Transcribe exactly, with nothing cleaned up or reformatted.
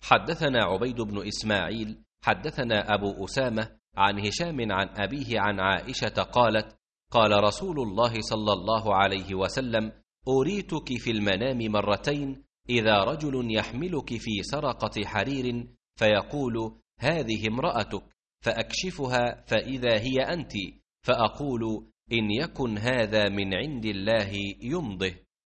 حدثنا عبيد بن إسماعيل حدثنا أبو أسامة عن هشام عن أبيه عن عائشة قالت: قال رسول الله صلى الله عليه وسلم: أريتك في المنام مرتين، إذا رجل يحملك في سرقة حرير فيقول: هذه امرأتك، فأكشفها فإذا هي أنت، فأقول: إن يكن هذا من عند الله يمضه.